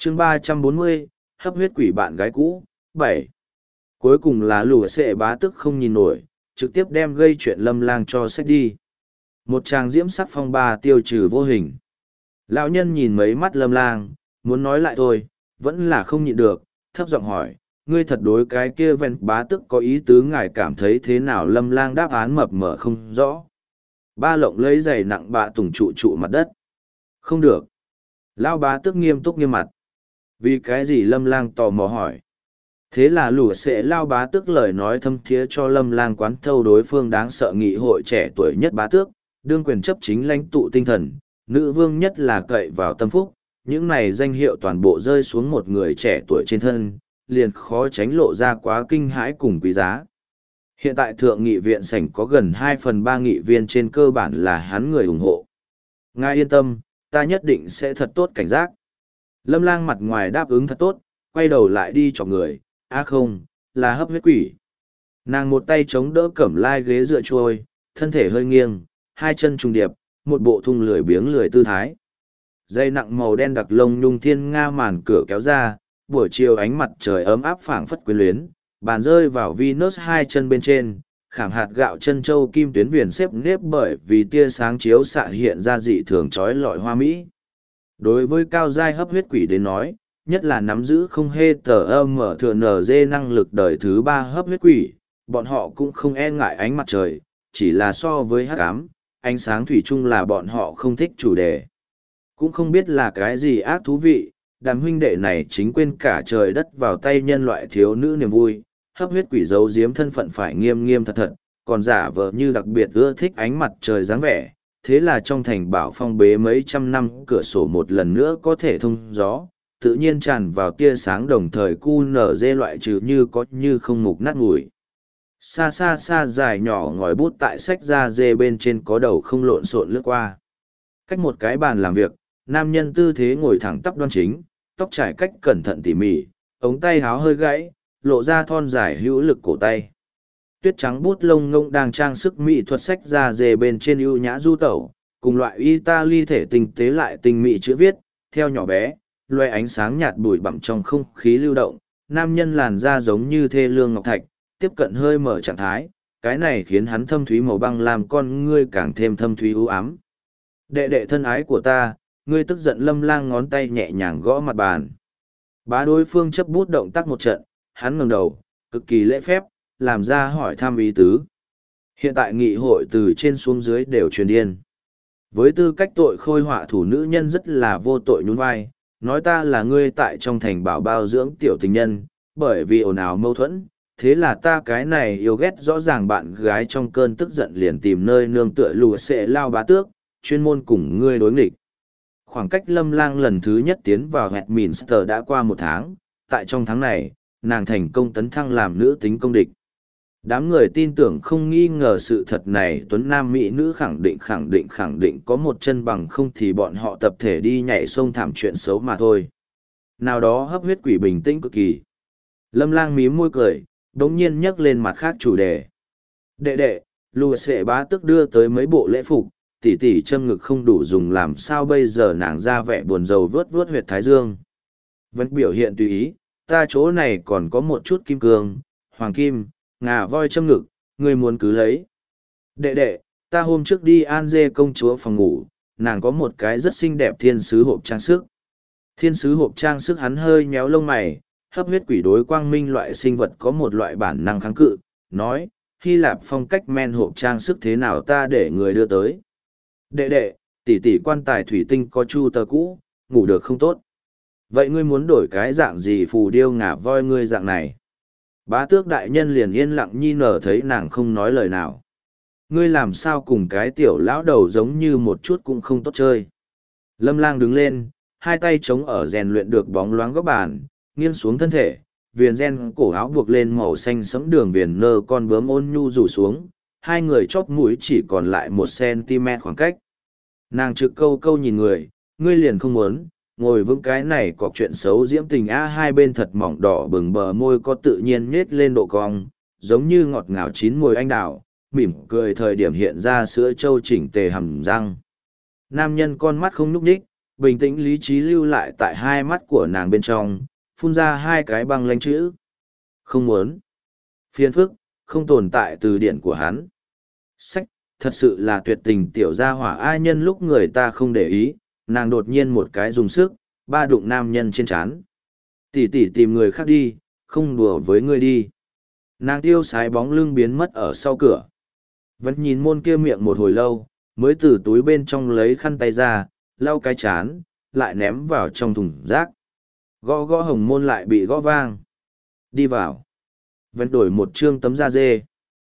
chương 340, hấp huyết quỷ bạn gái cũ, 7. Cuối cùng là lùa sệ bá tức không nhìn nổi, trực tiếp đem gây chuyện Lâm Lang cho xách đi. Một tràng diễm sắc phong ba tiêu trừ vô hình. Lão nhân nhìn mấy mắt Lâm Lang, muốn nói lại thôi, vẫn là không nhịn được, thấp giọng hỏi, ngươi thật đối cái kia ven bá tức có ý tứ ngài cảm thấy thế nào? Lâm Lang đáp án mập mờ không rõ. Ba lộng lấy giày nặng bạ tùng trụ mặt đất. Không được. Lão bá tức nghiêm túc nghiêm mặt. Vì cái gì? Lâm Lang tò mò hỏi. Thế là lùa sệ lao bá tước lời nói thâm thiế cho Lâm Lang quán thâu đối phương đáng sợ nghị hội trẻ tuổi nhất bá tước, đương quyền chấp chính lãnh tụ tinh thần, nữ vương nhất là cậy vào tâm phúc, những này danh hiệu toàn bộ rơi xuống một người trẻ tuổi trên thân, liền khó tránh lộ ra quá kinh hãi cùng quý giá. Hiện tại thượng nghị viện sảnh có gần 2/3 nghị viên trên cơ bản là hắn người ủng hộ. Ngài yên tâm, ta nhất định sẽ thật tốt cảnh giác. Lâm Lang mặt ngoài đáp ứng thật tốt, quay đầu lại đi cho người, không, là hấp huyết quỷ. Nàng một tay chống đỡ cẩm lai ghế dựa trôi, thân thể hơi nghiêng, hai chân trùng điệp, một bộ thung lười biếng lười tư thái. Dây nặng màu đen đặc lông nhung thiên nga màn cửa kéo ra, buổi chiều ánh mặt trời ấm áp phảng phất quyến luyến, bàn rơi vào Venus hai chân bên trên, khảm hạt gạo chân châu kim tuyến viền xếp nếp bởi vì tia sáng chiếu xạ hiện ra dị thường trói lọi hoa mỹ. Đối với cao giai hấp huyết quỷ đến nói, nhất là nắm giữ không hê tờ âm mở thừa NG năng lực đời thứ 3 hấp huyết quỷ, bọn họ cũng không e ngại ánh mặt trời, chỉ là so với hắc ám, ánh sáng thủy chung là bọn họ không thích chủ đề. Cũng không biết là cái gì ác thú vị, đám huynh đệ này chính quên cả trời đất vào tay nhân loại thiếu nữ niềm vui, hấp huyết quỷ giấu giếm thân phận phải nghiêm nghiêm thật thật, còn giả vờ như đặc biệt ưa thích ánh mặt trời dáng vẻ. Thế là trong thành bảo phong bế mấy trăm năm cửa sổ một lần nữa có thể thông gió, tự nhiên tràn vào tia sáng đồng thời cu nở dê loại trừ như có như không mục nát mùi. Xa xa xa dài nhỏ ngòi bút tại sách da dê bên trên có đầu không lộn xộn lướt qua. Cách một cái bàn làm việc, nam nhân tư thế ngồi thẳng tắp đoan chính, tóc trải cách cẩn thận tỉ mỉ, ống tay háo hơi gãy, lộ ra thon dài hữu lực cổ tay. Tuyết trắng bút lông ngông đang trang sức mỹ thuật sách da dê bên trên ưu nhã du tẩu, cùng loại Italy thể tinh tế lại tinh mỹ chữ viết, theo nhỏ bé, loe ánh sáng nhạt bụi bặm trong không khí lưu động, nam nhân làn da giống như thê lương ngọc thạch, tiếp cận hơi mở trạng thái, cái này khiến hắn thâm thúy màu băng làm con ngươi càng thêm thâm thúy u ám. Đệ đệ thân ái của ta, ngươi tức giận. Lâm Lang ngón tay nhẹ nhàng gõ mặt bàn. Bá đối phương chấp bút động tác một trận, hắn ngẩng đầu, cực kỳ lễ phép, làm ra hỏi thăm ý tứ. Hiện tại nghị hội từ trên xuống dưới đều truyền điên. Với tư cách tội khôi họa thủ nữ nhân rất là vô tội nhún vai, nói ta là ngươi tại trong thành bảo bao dưỡng tiểu tình nhân, bởi vì ồn ào mâu thuẫn, thế là ta cái này yêu ghét rõ ràng bạn gái trong cơn tức giận liền tìm nơi nương tựa lùa sệ lao bá tước, chuyên môn cùng ngươi đối nghịch. Khoảng cách Lâm Lang lần thứ nhất tiến vào Westminster đã qua 1 tháng, tại trong tháng này, nàng thành công tấn thăng làm nữ tính công địch. Đám người tin tưởng không nghi ngờ sự thật này, tuấn nam mỹ nữ khẳng định có một chân bằng không thì bọn họ tập thể đi nhảy sông thảm chuyện xấu mà thôi. Nào đó hấp huyết quỷ bình tĩnh cực kỳ. Lâm Lang mím môi cười, đống nhiên nhắc lên mặt khác chủ đề. Đệ đệ, lùa sệ bá tức đưa tới mấy bộ lễ phục, tỷ tỷ châm ngực không đủ dùng, làm sao bây giờ? Nàng ra vẻ buồn rầu vớt vớt huyệt thái dương. Vẫn biểu hiện tùy ý, ta chỗ này còn có một chút kim cương, hoàng kim, ngà voi châm ngực, ngươi muốn cứ lấy. Đệ đệ, ta hôm trước đi An Dê công chúa phòng ngủ, nàng có một cái rất xinh đẹp thiên sứ hộp trang sức. Thiên sứ hộp trang sức, hắn hơi nhéo lông mày, hấp huyết quỷ đối quang minh loại sinh vật có một loại bản năng kháng cự, nói, Hy Lạp phong cách men hộp trang sức thế nào ta để người đưa tới. Đệ đệ, tỷ tỷ quan tài thủy tinh có chu tờ cũ, ngủ được không tốt. Vậy ngươi muốn đổi cái dạng gì phù điêu ngả voi ngươi dạng này? Bá tước đại nhân liền yên lặng nhi nở thấy nàng không nói lời nào. Ngươi làm sao cùng cái tiểu lão đầu giống như một chút cũng không tốt chơi. Lâm Lang đứng lên, hai tay chống ở rèn luyện được bóng loáng góc bàn, nghiêng xuống thân thể, viền ren cổ áo buộc lên màu xanh sẫm đường viền nơ con bướm ôn nhu rủ xuống, hai người chóp mũi chỉ còn lại 1 cm khoảng cách. Nàng trực câu câu nhìn người, ngươi liền không muốn, ngồi vững cái này có chuyện xấu diễm tình hai bên thật mỏng đỏ bừng bờ môi có tự nhiên nhết lên độ cong, giống như ngọt ngào chín mùi anh đào, mỉm cười thời điểm hiện ra sữa trâu chỉnh tề hầm răng. Nam nhân con mắt không nhúc nhích, Bình tĩnh lý trí lưu lại tại hai mắt của nàng bên trong, phun ra hai cái băng lanh chữ. Không muốn. Phiền phức, không tồn tại từ điển của hắn. Sách, thật sự là tuyệt tình tiểu gia hỏa ai nhân lúc người ta không để ý, nàng đột nhiên một cái dùng sức, ba đụng nam nhân trên trán. Tỷ tỷ tìm người khác đi, không đùa với ngươi đi. Nàng tiêu sái bóng lưng biến mất ở sau cửa. Vẫn nhìn môn kia miệng một hồi lâu, mới từ túi bên trong lấy khăn tay ra, lau cái chán, lại ném vào trong thùng rác. Gõ gõ hồng môn lại bị gõ vang. Đi vào. Vẫn đổi một trương tấm da dê.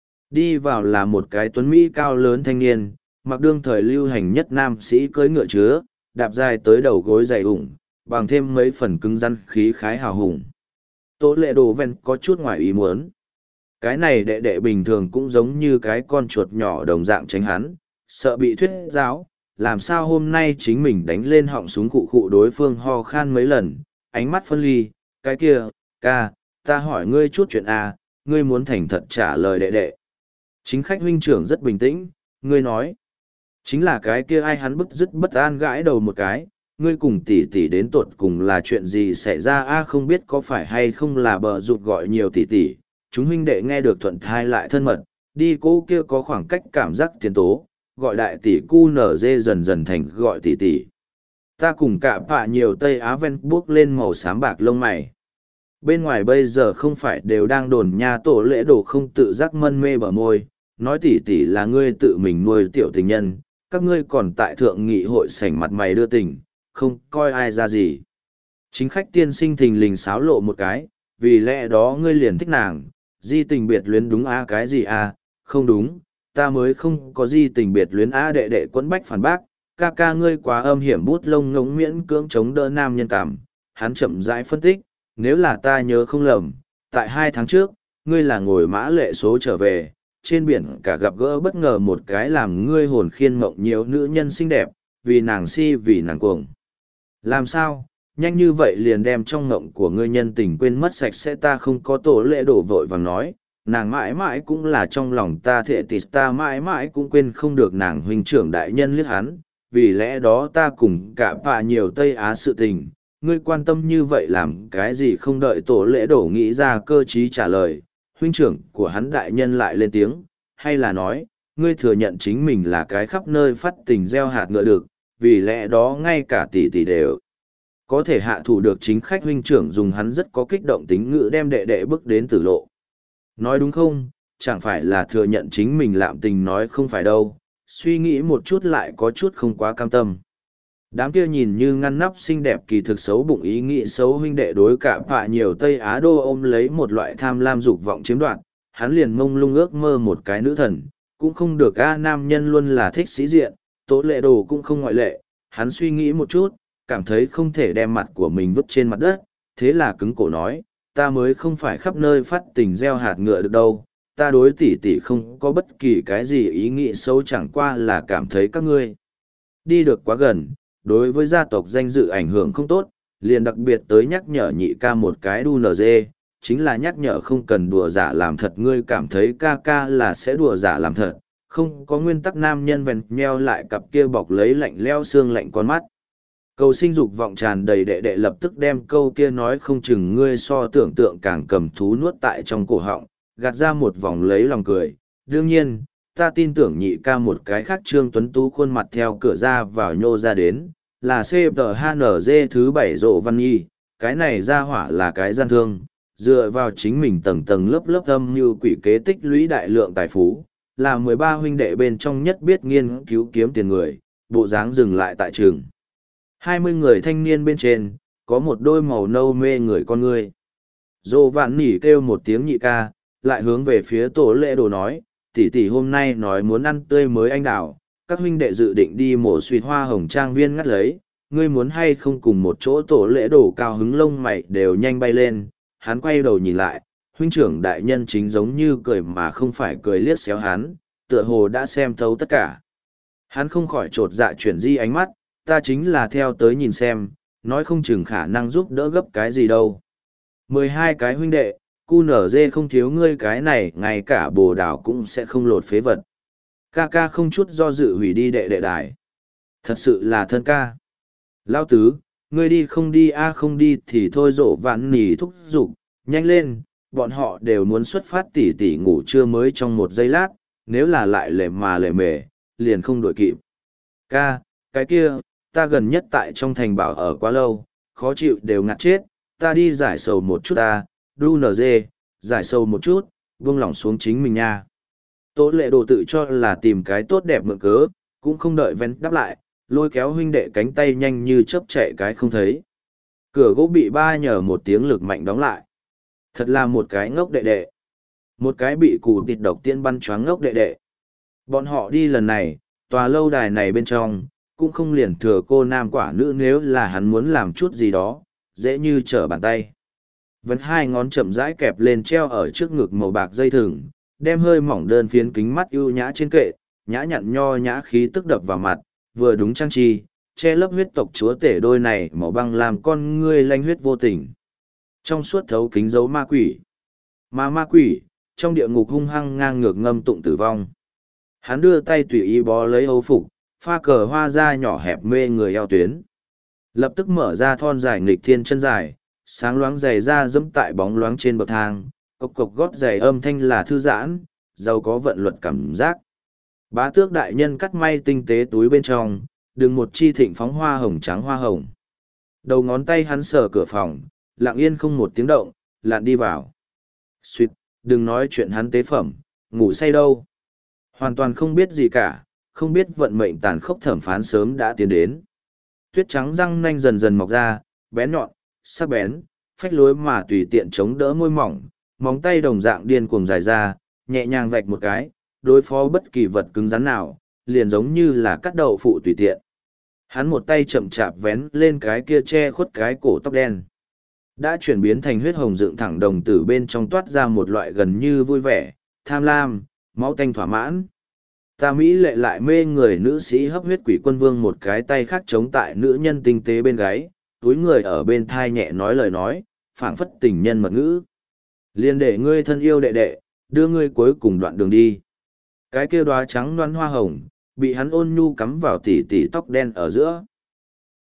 Đi vào là một cái tuấn Mỹ cao lớn thanh niên, mặc đương thời lưu hành nhất nam sĩ cưỡi ngựa chứa, đạp dài tới đầu gối dày ủng, bằng thêm mấy phần cứng rắn khí khái hào hùng. Tố lệ đồ ven có chút ngoài ý muốn. Cái này đệ đệ bình thường cũng giống như cái con chuột nhỏ đồng dạng tránh hắn, sợ bị thuyết giáo, làm sao hôm nay chính mình đánh lên họng súng cụ cụ đối phương ho khan mấy lần, ánh mắt phân ly, cái kia, ca, ta hỏi ngươi chút chuyện à, ngươi muốn thành thật trả lời đệ đệ. Chính khách huynh trưởng rất bình tĩnh, ngươi nói, chính là cái kia ai hắn bức dứt bất an gãi đầu một cái, ngươi cùng tỷ tỷ đến tột cùng là chuyện gì xảy ra a không biết có phải hay không là bờ rụt gọi nhiều tỷ tỷ, chúng huynh đệ nghe được thuận thai lại thân mật, đi cô kia có khoảng cách cảm giác tiến tố, gọi đại tỷ cu nở dê dần dần thành gọi tỷ tỷ. Ta cùng cả bạ nhiều Tây Á ven bước lên màu xám bạc lông mày. Bên ngoài bây giờ không phải đều đang đồn nha tổ lễ đồ không tự giác mân mê bờ môi, nói tỷ tỷ là ngươi tự mình nuôi tiểu tình nhân, các ngươi còn tại thượng nghị hội sảnh mặt mày đưa tình, không coi ai ra gì. Chính khách tiên sinh thình lình xáo lộ một cái, vì lẽ đó ngươi liền thích nàng, di tình biệt luyến đúng a cái gì a không đúng, ta mới không có di tình biệt luyến a đệ đệ quẫn bách phản bác, ca ca ngươi quá âm hiểm bút lông ngống miễn cưỡng chống đỡ nam nhân cảm, hắn chậm rãi phân tích, nếu là ta nhớ không lầm, tại 2 tháng trước, ngươi là ngồi mã lệ số trở về, trên biển cả gặp gỡ bất ngờ một cái làm ngươi hồn khiên mộng nhiều nữ nhân xinh đẹp, vì nàng si vì nàng cuồng. Làm sao, nhanh như vậy liền đem trong mộng của ngươi nhân tình quên mất sạch sẽ ta không có tổ lệ đổ vội vàng nói, nàng mãi mãi cũng là trong lòng ta thệ tịt ta mãi mãi cũng quên không được nàng huynh trưởng đại nhân liếc hắn, vì lẽ đó ta cùng cả bà nhiều Tây Á sự tình, ngươi quan tâm như vậy làm cái gì không đợi tổ lễ đổ nghĩ ra cơ trí trả lời, huynh trưởng của hắn đại nhân lại lên tiếng, hay là nói, ngươi thừa nhận chính mình là cái khắp nơi phát tình gieo hạt ngựa được, vì lẽ đó ngay cả tỷ tỷ đều có thể hạ thủ được chính khách huynh trưởng dùng hắn rất có kích động tính ngữ đem đệ đệ bước đến tử lộ. Nói đúng không, chẳng phải là thừa nhận chính mình lạm tình nói không phải đâu, suy nghĩ một chút lại có chút không quá cam tâm. Đám kia nhìn như ngăn nắp xinh đẹp kỳ thực xấu bụng ý nghĩ xấu huynh đệ đối cả phạ nhiều Tây Á đô ôm lấy một loại tham lam dục vọng chiếm đoạt, hắn liền mông lung ước mơ một cái nữ thần, cũng không được a nam nhân luôn là thích sĩ diện, tố lệ đồ cũng không ngoại lệ, hắn suy nghĩ một chút, cảm thấy không thể đem mặt của mình vứt trên mặt đất, thế là cứng cổ nói, ta mới không phải khắp nơi phát tình gieo hạt ngựa được đâu, ta đối tỷ tỷ không có bất kỳ cái gì ý nghĩ xấu chẳng qua là cảm thấy các ngươi đi được quá gần, đối với gia tộc danh dự ảnh hưởng không tốt, liền đặc biệt tới nhắc nhở nhị ca một cái đu nở dê, chính là nhắc nhở không cần đùa giả làm thật ngươi cảm thấy ca ca là sẽ đùa giả làm thật, không có nguyên tắc nam nhân vèn nheo lại cặp kia bọc lấy lạnh leo xương lạnh con mắt. Cầu sinh dục vọng tràn đầy đệ đệ lập tức đem câu kia nói không chừng ngươi so tưởng tượng càng cầm thú nuốt tại trong cổ họng, gạt ra một vòng lấy lòng cười. Đương nhiên, ta tin tưởng nhị ca một cái khác Trương Tuấn Tú khuôn mặt theo cửa ra vào nhô ra đến, là CTHNG thứ 7 Rộ Văn Nhi, cái này ra hỏa là cái gian thương, dựa vào chính mình tầng tầng lớp lớp âm như quỷ kế tích lũy đại lượng tài phú, là 13 huynh đệ bên trong nhất biết nghiên cứu kiếm tiền người, bộ dáng dừng lại tại trường. 20 người thanh niên bên trên, có một đôi màu nâu mê người con ngươi. Dô vạn nỉ kêu một tiếng nhị ca, lại hướng về phía tổ lệ đồ nói, tỷ tỷ hôm nay nói muốn ăn tươi mới anh đào, các huynh đệ dự định đi mổ suy hoa hồng trang viên ngắt lấy, ngươi muốn hay không cùng một chỗ tổ lễ đồ cao hứng lông mày đều nhanh bay lên, hắn quay đầu nhìn lại, huynh trưởng đại nhân chính giống như cười mà không phải cười liếc xéo hắn, tựa hồ đã xem thấu tất cả. Hắn không khỏi trột dạ chuyển di ánh mắt, ta chính là theo tới nhìn xem, nói không chừng khả năng giúp đỡ gấp cái gì đâu. 12 cái huynh đệ, cu nở dê không thiếu ngươi cái này, ngay cả bồ đào cũng sẽ không lột phế vật. Ca ca không chút do dự hủy đi đệ đệ đài. Thật sự là thân ca. Lao tứ, ngươi đi không đi a không đi thì thôi rộ vạn nỉ thúc giục, nhanh lên, bọn họ đều muốn xuất phát tỉ tỉ ngủ trưa mới trong một giây lát, nếu là lại lề mề, liền không đuổi kịp. Ca, cái kia, ta gần nhất tại trong thành bảo ở quá lâu, khó chịu đều ngạt chết, ta đi giải sầu một chút ta, đu nở dê, giải sầu một chút, vương lỏng xuống chính mình nha. Tố lệ đồ tự cho là tìm cái tốt đẹp mượn cớ, cũng không đợi vén đáp lại, lôi kéo huynh đệ cánh tay nhanh như chớp chạy cái không thấy. Cửa gỗ bị ba nhờ một tiếng lực mạnh đóng lại. Thật là một cái ngốc đệ đệ. Một cái bị củ tịt độc tiên bắn choáng ngốc đệ đệ. Bọn họ đi lần này, tòa lâu đài này bên trong, cũng không liền thừa cô nam quả nữ nếu là hắn muốn làm chút gì đó, dễ như trở bàn tay. Vẫn hai ngón chậm rãi kẹp lên treo ở trước ngực màu bạc dây thừng, đem hơi mỏng đơn phiến kính mắt ưu nhã trên kệ, nhã nhặn nho nhã khí tức đập vào mặt, vừa đúng trang trí, che lấp huyết tộc chúa tể đôi này màu băng làm con ngươi lanh huyết vô tình. Trong suốt thấu kính dấu ma quỷ. Mà ma quỷ, trong địa ngục hung hăng ngang ngược ngâm tụng tử vong. Hắn đưa tay tùy ý bó lấy âu phục, pha cờ hoa da nhỏ hẹp mê người eo tuyến. Lập tức mở ra thon dài nghịch thiên chân dài, sáng loáng giày ra dẫm tại bóng loáng trên bậc thang, cộc cộc gót giày âm thanh là thư giãn, giàu có vận luật cảm giác. Bá tước đại nhân cắt may tinh tế túi bên trong, đừng một chi thịnh phóng hoa hồng trắng hoa hồng. Đầu ngón tay hắn sờ cửa phòng, lặng yên không một tiếng động, lặn đi vào. Xuyệt, đừng nói chuyện hắn tế phẩm, ngủ say đâu. Hoàn toàn không biết gì cả, không biết vận mệnh tàn khốc thẩm phán sớm đã tiến đến. Tuyết trắng răng nanh dần dần mọc ra, bén nhọn, sắc bén, phách lối mà tùy tiện chống đỡ môi mỏng, móng tay đồng dạng điên cuồng dài ra, nhẹ nhàng vạch một cái, đối phó bất kỳ vật cứng rắn nào, liền giống như là cắt đậu phụ tùy tiện. Hắn một tay chậm chạp vén lên cái kia che khuất cái cổ tóc đen. Đã chuyển biến thành huyết hồng dựng thẳng đồng tử bên trong toát ra một loại gần như vui vẻ, tham lam, máu tanh thỏa mãn. Ta Mỹ lệ lại mê người nữ sĩ hấp huyết quỷ quân vương một cái tay khác chống tại nữ nhân tinh tế bên gáy, túi người ở bên thai nhẹ nói lời nói, phảng phất tình nhân mật ngữ. Liên để ngươi thân yêu đệ đệ, đưa ngươi cuối cùng đoạn đường đi. Cái kia đóa trắng đoán hoa hồng, bị hắn ôn nhu cắm vào tỉ tỉ tóc đen ở giữa.